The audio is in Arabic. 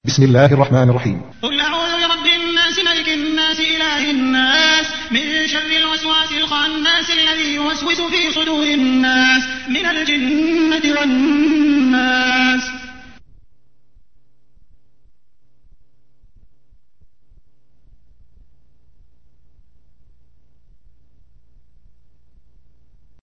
بسم الله الرحمن الرحيم. قل أعوذ برب الناس ملك الناس إله الناس من شر الوسواس الخناس الذي يوسوس في صدور الناس من الجنة والناس.